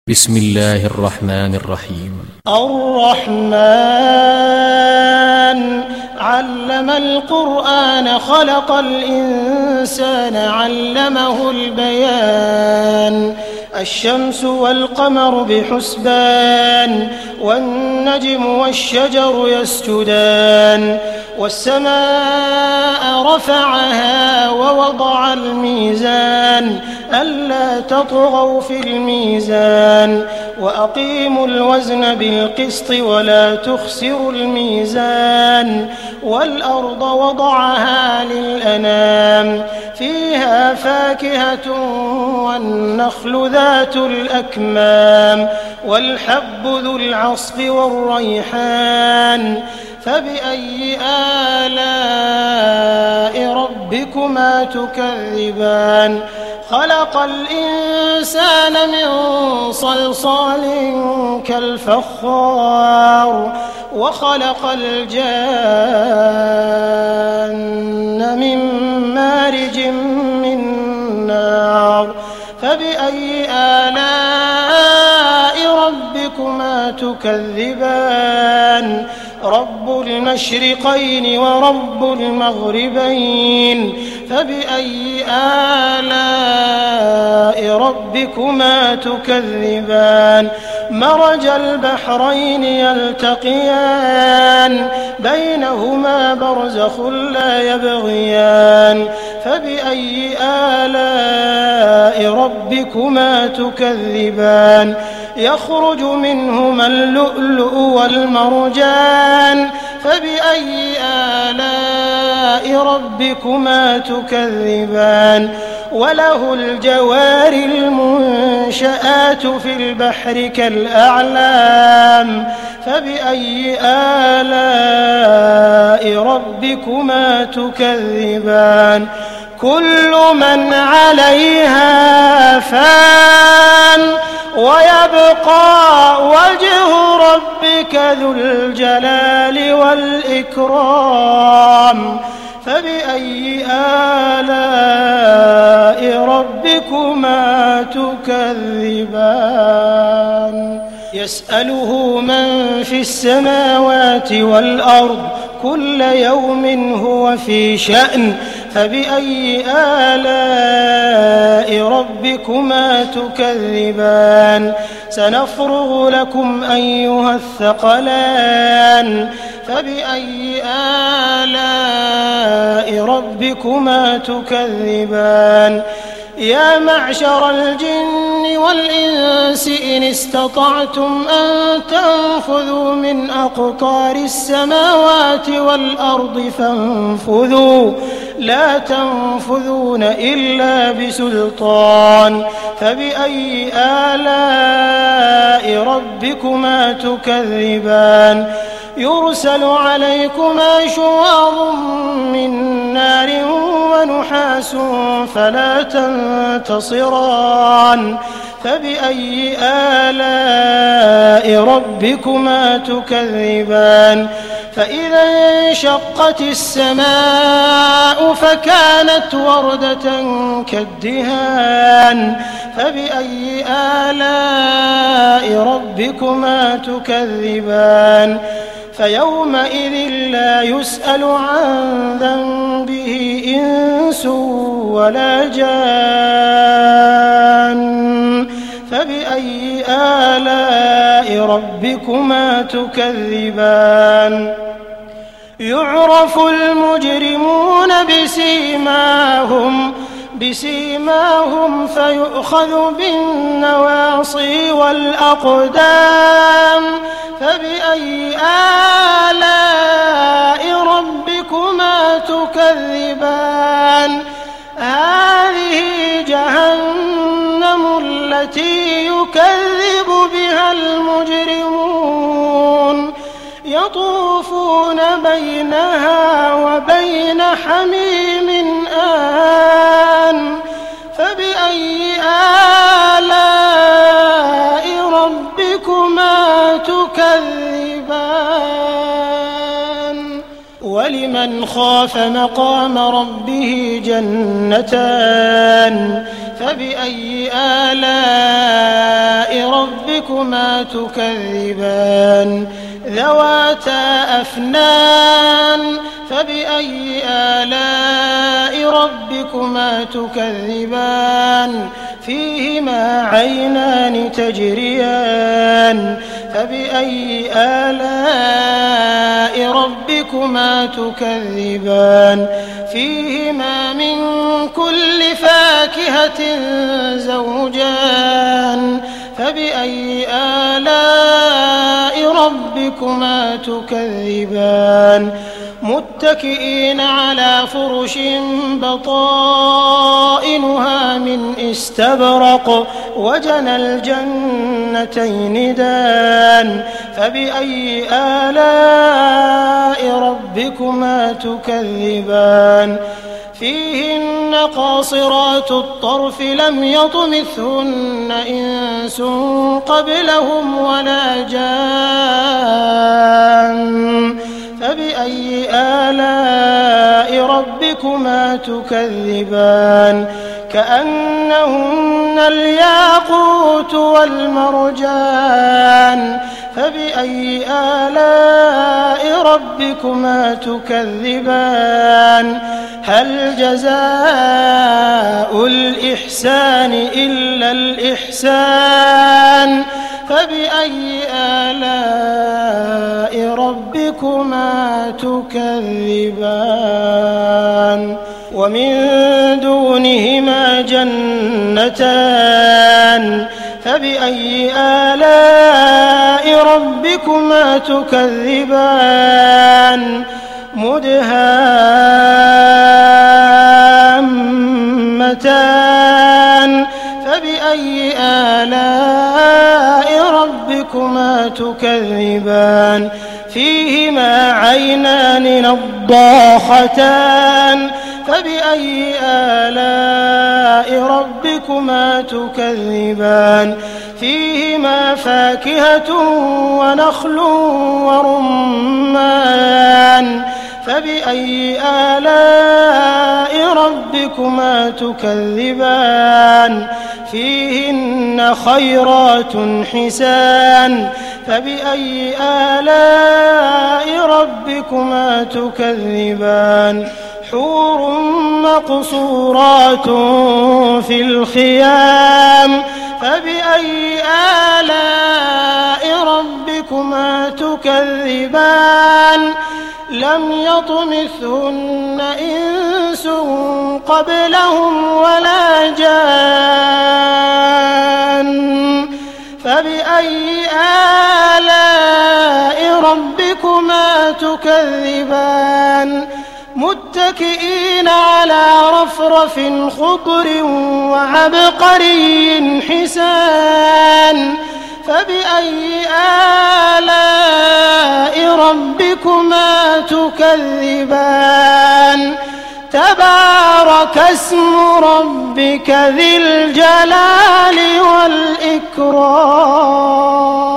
بسم الله الرحمن الرحيم. الرحمن علم القرآن خلق الإنسان علمه البيان الشمس والقمر بحسبان والنجم والشجر يسجدان والسماء رفعها ووضع الميزان ألا تطغوا في الميزان وأقيموا الوزن بالقسط ولا تخسروا الميزان والأرض وضعها للأنام فيها فاكهة والنخل ذات الأكمام والحب ذو العصف والريحان فبأي آلاء ربكما تكذبان خلق الإنسان من صلصال كالفخار وخلق الجان من مارج من نار فبأي آلاء ربكما تكذبان رب المشرقين ورب المغربين فبأي آلاء ربكما تكذبان مرج البحرين يلتقيان بينهما برزخ لا يبغيان فبأي آلاء ربكما تكذبان يخرج منهما اللؤلؤ والمرجان فبأي آلاء ربكما تكذبان وله الجوار المنشآت في البحر كالأعلام فبأي آلاء ربكما تكذبان كل من عليها فان ويبقى وجه ربك ذو الجلال والإكرام فبأي آلاء ربكما تكذبان يسأله من في السماوات والأرض كل يوم هو في شأن فبأي آلاء ربكما تكذبان سنفرغ لكم أيها الثقلان فبأي آلاء ربكما تكذبان يا معشر الجن والإنس إن استطعتم أن تنفذوا من أقطار السماوات والأرض فانفذوا لا تنفذون إلا بسلطان فبأي آلاء ربكما تكذبان يرسل عليكما شواظ من نار ونحاس فلا تنتصران فبأي آلاء ربكما تكذبان فإذا انشقت السماء فكانت وردة كالدهان فبأي آلاء ربكما تكذبان فيومئذ لا يسأل عن ذنبه إنس ولا جان فبأي آلاء ربكما تكذبان يعرف المجرمون بسيماهم فيؤخذ بالنواصي والأقدام فبأي آلاء ربكما تكذبان هذه جهنم التي يكذب بها المجرمون يطوفون بينها وبين حميم آن فبأي آلاء ربكما تكذبان ولمن خاف مقام ربه جنتان فبأي آلاء ربكما ربكما تكذبان ذواتا أفنان فبأي آلاء ربكما تكذبان فيهما عينان تجريان فبأي آلاء ربكما تكذبان فيهما من كل فاكهة زوجان فبأي آلاء ربكما تكذبان متكئين على فرش بطائنها من استبرق وجنى الجنتين دان فبأي آلاء ربكما تكذبان فيهن قاصرات الطرف لم يطمثهن إنس قبلهم ولا جان فبأي آلاء ربكما تكذبان كأنهن الياقوت والمرجان فبأي آلاء ربكما تكذبان هل جزاء الإحسان إلا الإحسان فبأي آلاء ربكما تكذبان ومن دونهما جنتان فبأي آلاء ربكما تكذبان مدهامتان فبأي آلاء ربكما تكذبان فيهما عينان نضاختان فبأي آلاء ربكما تكذبان فيهما فاكهة ونخل ورمان فبأي آلاء ربكما تكذبان فيهن خيرات حسان فبأي آلاء ربكما تكذبان حور مقصورات في الخيام فبأي آلاء ربكما تكذبان لم يطمثهن إنس قبلهم ولا جان فبأي آلاء ربكما تكذبان متكئين على رفرف خضر وعبقري حسان فبأي آلاء ربكما تكذبان تبارك اسم ربك ذي الجلال والإكرام